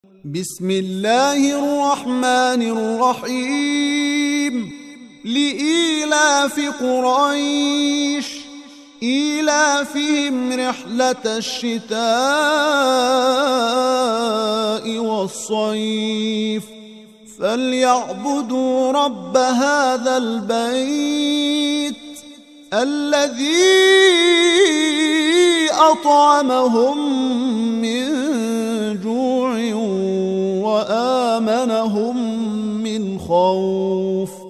بسم الله الرحمن الرحيم لإيلاف قريش إيلافهم رحلة الشتاء والصيف فليعبدوا رب هذا البيت الذي أطعمهم من جوع وآمنهم من خوف.